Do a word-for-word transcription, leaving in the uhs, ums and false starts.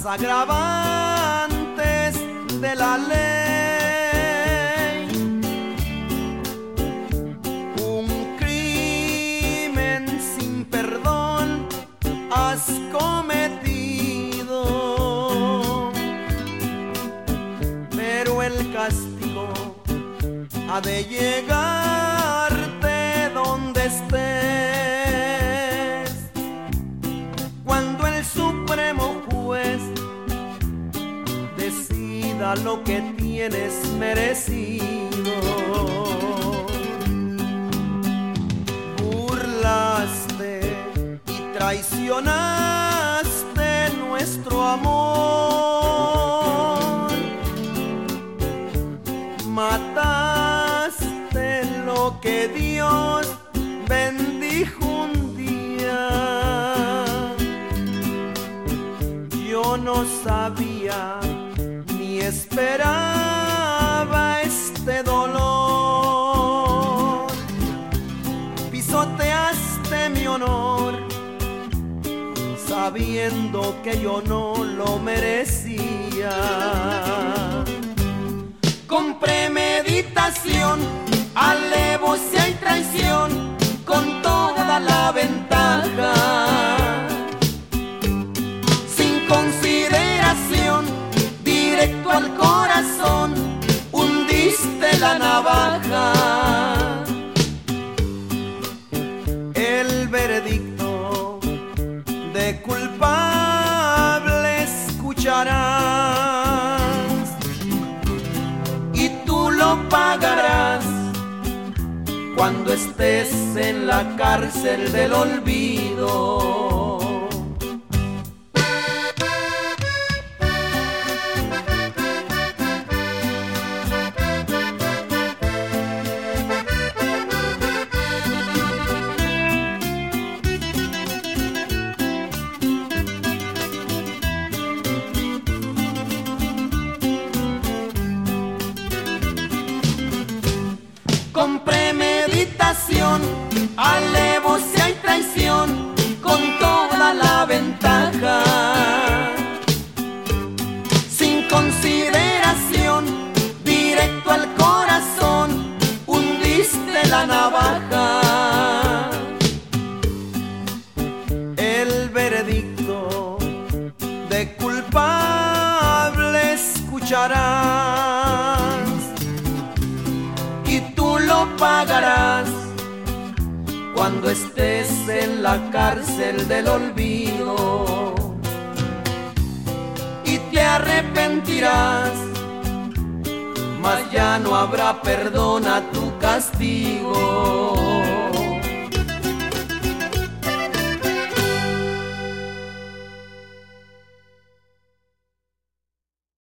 agravantes de la ley. Un crimen sin perdón has cometido, pero el castigo ha de llegarte donde estés. Cuando el Supremo Juez decida lo que tienes merecido, burlaste y traicionaste nuestro amor, mataste lo que Dios bendijo un día. Yo no sabía ni esperaba este dolor. Pisoteaste mi honor sabiendo que yo no lo merecía. Con premeditación, alevosía y traición, con toda la ventaja, sin consideración, directo al corazón, hundiste la navaja. El veredicto de culpable escucharás y tú lo pagarás cuando estés en la cárcel del olvido. Con premeditación, alevosía y traición, con toda la ventaja, sin consideración, directo al corazón, hundiste la navaja. El veredicto de culpable escucharás y tú lo pagarás cuando estés en la cárcel del olvido, y te arrepentirás, mas ya no habrá perdón a tu castigo.